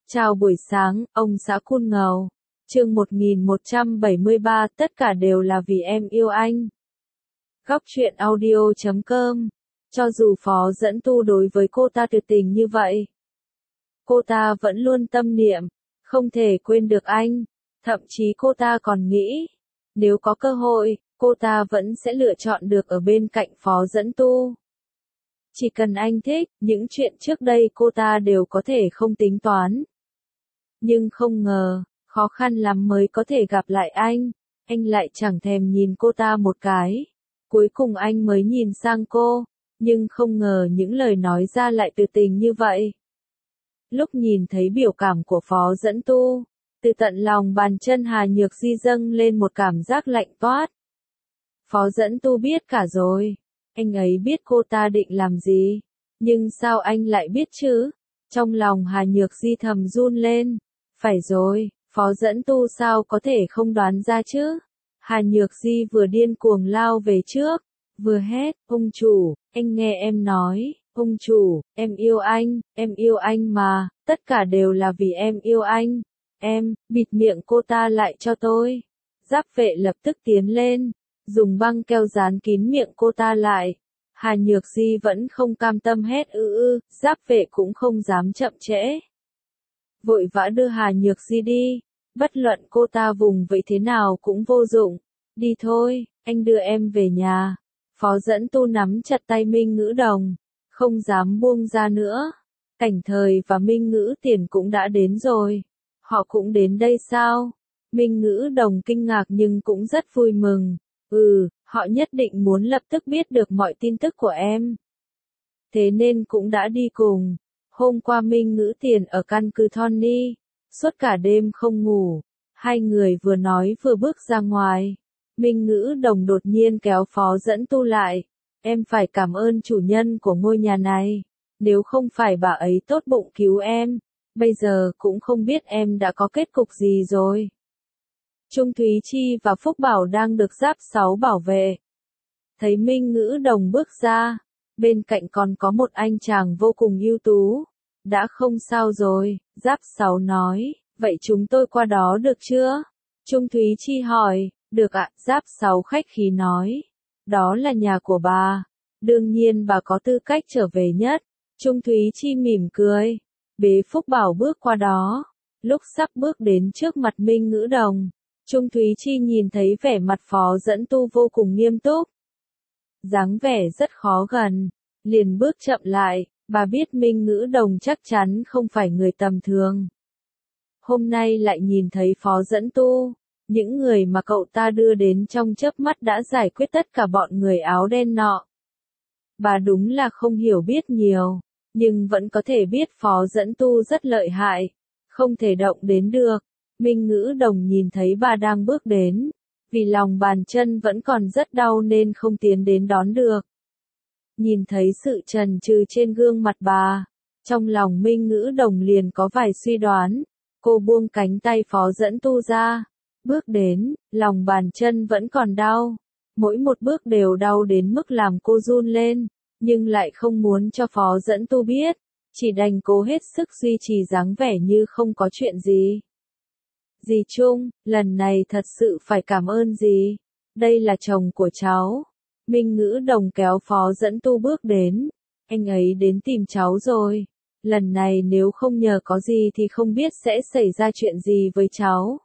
Chào buổi sáng, ông xã Kun Ngầu. Chương 1173, tất cả đều là vì em yêu anh. Góc truyện audio.com. Cho dù Phó Dẫn Tu đối với cô ta tuyệt tình như vậy, cô ta vẫn luôn tâm niệm, không thể quên được anh. Thậm chí cô ta còn nghĩ, nếu có cơ hội, cô ta vẫn sẽ lựa chọn được ở bên cạnh Phó Dẫn Tu. Chỉ cần anh thích, những chuyện trước đây cô ta đều có thể không tính toán. Nhưng không ngờ, khó khăn lắm mới có thể gặp lại anh lại chẳng thèm nhìn cô ta một cái. Cuối cùng anh mới nhìn sang cô, nhưng không ngờ những lời nói ra lại tuyệt tình như vậy. Lúc nhìn thấy biểu cảm của Phó Dẫn Tu, từ tận lòng bàn chân Hà Nhược Di dâng lên một cảm giác lạnh toát. Phó Dẫn Tu biết cả rồi, anh ấy biết cô ta định làm gì, nhưng sao anh lại biết chứ? Trong lòng Hà Nhược Di thầm run lên. Phải rồi, Phó Dẫn Tu sao có thể không đoán ra chứ? Hà Nhược Di vừa điên cuồng lao về trước, vừa hét, ông chủ, anh nghe em nói, ông chủ, em yêu anh mà, tất cả đều là vì em yêu anh. Em, bịt miệng cô ta lại cho tôi. Giáp vệ lập tức tiến lên, dùng băng keo dán kín miệng cô ta lại. Hà Nhược Di vẫn không cam tâm hét giáp vệ cũng không dám chậm trễ. Vội vã đưa Hà Nhược Di đi, bất luận cô ta vùng vẫy thế nào cũng vô dụng. Đi thôi, anh đưa em về nhà. Phó Dẫn Tu nắm chặt tay Minh Ngữ Đồng, không dám buông ra nữa. Cảnh Thời và Minh Ngữ Tiền cũng đã đến rồi. Họ cũng đến đây sao? Minh Ngữ Đồng kinh ngạc nhưng cũng rất vui mừng. Họ nhất định muốn lập tức biết được mọi tin tức của em. Thế nên cũng đã đi cùng. Hôm qua Minh Ngữ Tiền ở căn cứ Tony, suốt cả đêm không ngủ, hai người vừa nói vừa bước ra ngoài. Minh Ngữ Đồng đột nhiên kéo Phó Dẫn Tu lại, em phải cảm ơn chủ nhân của ngôi nhà này, nếu không phải bà ấy tốt bụng cứu em, bây giờ cũng không biết em đã có kết cục gì rồi. Trung Thúy Chi và Phúc Bảo đang được Giáp 6 bảo vệ. Thấy Minh Ngữ Đồng bước ra, bên cạnh còn có một anh chàng vô cùng ưu tú. Đã không sao rồi, Giáp 6 nói, vậy chúng tôi qua đó được chưa? Trung Thúy Chi hỏi, được ạ, Giáp 6 khách khí nói. Đó là nhà của bà, đương nhiên bà có tư cách trở về nhất. Trung Thúy Chi mỉm cười, bế Phúc Bảo bước qua đó. Lúc sắp bước đến trước mặt Minh Ngữ Đồng, Trung Thúy Chi nhìn thấy vẻ mặt Phó Dẫn Tu vô cùng nghiêm túc. Dáng vẻ rất khó gần, liền bước chậm lại, bà biết Minh Ngữ Đồng chắc chắn không phải người tầm thường. Hôm nay lại nhìn thấy Phó Dẫn Tu, những người mà cậu ta đưa đến trong chớp mắt đã giải quyết tất cả bọn người áo đen nọ. Bà đúng là không hiểu biết nhiều, nhưng vẫn có thể biết Phó Dẫn Tu rất lợi hại, không thể động đến được. Minh Ngữ Đồng nhìn thấy bà đang bước đến, vì lòng bàn chân vẫn còn rất đau nên không tiến đến đón được. Nhìn thấy sự chần chừ trên gương mặt bà, trong lòng Minh Ngữ Đồng liền có vài suy đoán. Cô buông cánh tay Phó Dẫn Tu ra, bước đến, lòng bàn chân vẫn còn đau. Mỗi một bước đều đau đến mức làm cô run lên, nhưng lại không muốn cho Phó Dẫn Tu biết, chỉ đành cố hết sức duy trì dáng vẻ như không có chuyện gì. Dì Trung, lần này thật sự phải cảm ơn dì. Đây là chồng của cháu. Minh Ngữ Đồng kéo Phó Dẫn Tu bước đến. Anh ấy đến tìm cháu rồi. Lần này nếu không nhờ có gì thì không biết sẽ xảy ra chuyện gì với cháu.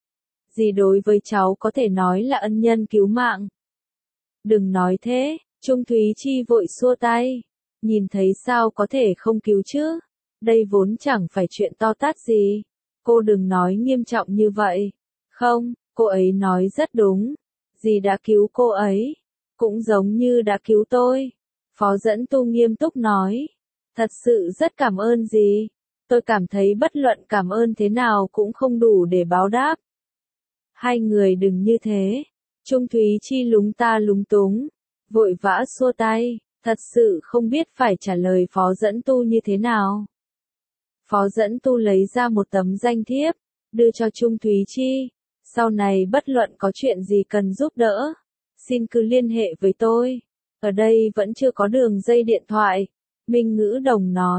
Dì đối với cháu có thể nói là ân nhân cứu mạng. Đừng nói thế, Trung Thúy Chi vội xua tay. Nhìn thấy sao có thể không cứu chứ. Đây vốn chẳng phải chuyện to tát gì. Cô đừng nói nghiêm trọng như vậy. Không, cô ấy nói rất đúng. Dì đã cứu cô ấy. Cũng giống như đã cứu tôi. Phó Dẫn Tu nghiêm túc nói. Thật sự rất cảm ơn dì. Tôi cảm thấy bất luận cảm ơn thế nào cũng không đủ để báo đáp. Hai người đừng như thế. Trung Thúy Chi lúng ta lúng túng. Vội vã xua tay. Thật sự không biết phải trả lời Phó Dẫn Tu như thế nào. Phó Dẫn Tu lấy ra một tấm danh thiếp, đưa cho Trung Thúy Chi. Sau này bất luận có chuyện gì cần giúp đỡ, xin cứ liên hệ với tôi. Ở đây vẫn chưa có đường dây điện thoại. Minh Ngữ Đồng nói,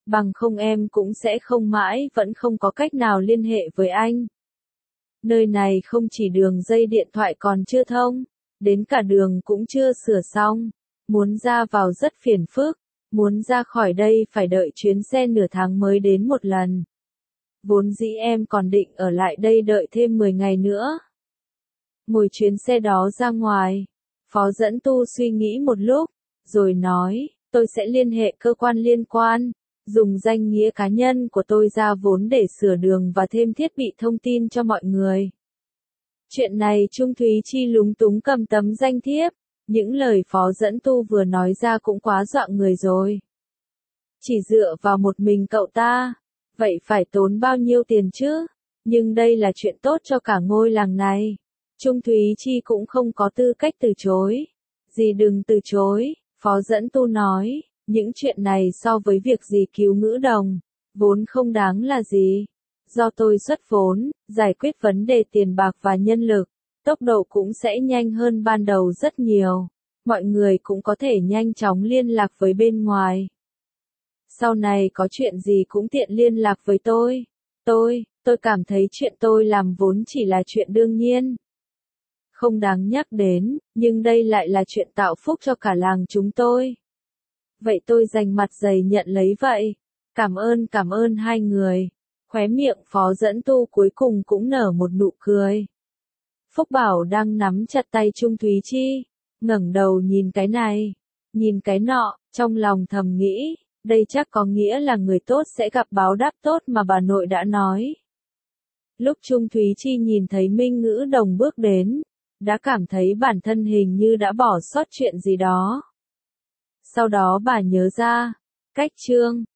bằng không em cũng sẽ không mãi vẫn không có cách nào liên hệ với anh. Nơi này không chỉ đường dây điện thoại còn chưa thông, đến cả đường cũng chưa sửa xong, muốn ra vào rất phiền phức, muốn ra khỏi đây phải đợi chuyến xe nửa tháng mới đến một lần. Vốn dĩ em còn định ở lại đây đợi thêm 10 ngày nữa. Ngồi chuyến xe đó ra ngoài, Phó Dẫn Tu suy nghĩ một lúc, rồi nói, tôi sẽ liên hệ cơ quan liên quan, dùng danh nghĩa cá nhân của tôi ra vốn để sửa đường và thêm thiết bị thông tin cho mọi người. Chuyện này Trung Thúy Chi lúng túng cầm tấm danh thiếp, những lời Phó Dẫn Tu vừa nói ra cũng quá dọa người rồi. Chỉ dựa vào một mình cậu ta, vậy phải tốn bao nhiêu tiền chứ? Nhưng đây là chuyện tốt cho cả ngôi làng này. Trung Thúy Chi cũng không có tư cách từ chối. Dì đừng từ chối, Phó Dẫn Tu nói, những chuyện này so với việc dì cứu ngữ đồng, vốn không đáng là gì. Do tôi xuất vốn, giải quyết vấn đề tiền bạc và nhân lực, tốc độ cũng sẽ nhanh hơn ban đầu rất nhiều. Mọi người cũng có thể nhanh chóng liên lạc với bên ngoài. Sau này có chuyện gì cũng tiện liên lạc với tôi. Tôi cảm thấy chuyện tôi làm vốn chỉ là chuyện đương nhiên. Không đáng nhắc đến, nhưng đây lại là chuyện tạo phúc cho cả làng chúng tôi. Vậy tôi dành mặt dày nhận lấy vậy. Cảm ơn hai người. Khóe miệng Phó Dẫn Tu cuối cùng cũng nở một nụ cười. Phúc Bảo đang nắm chặt tay Trung Thúy Chi, ngẩng đầu nhìn cái này, nhìn cái nọ, trong lòng thầm nghĩ, đây chắc có nghĩa là người tốt sẽ gặp báo đáp tốt mà bà nội đã nói. Lúc Trung Thúy Chi nhìn thấy Minh Ngữ Đồng bước đến, đã cảm thấy bản thân hình như đã bỏ sót chuyện gì đó. Sau đó bà nhớ ra, cách Trương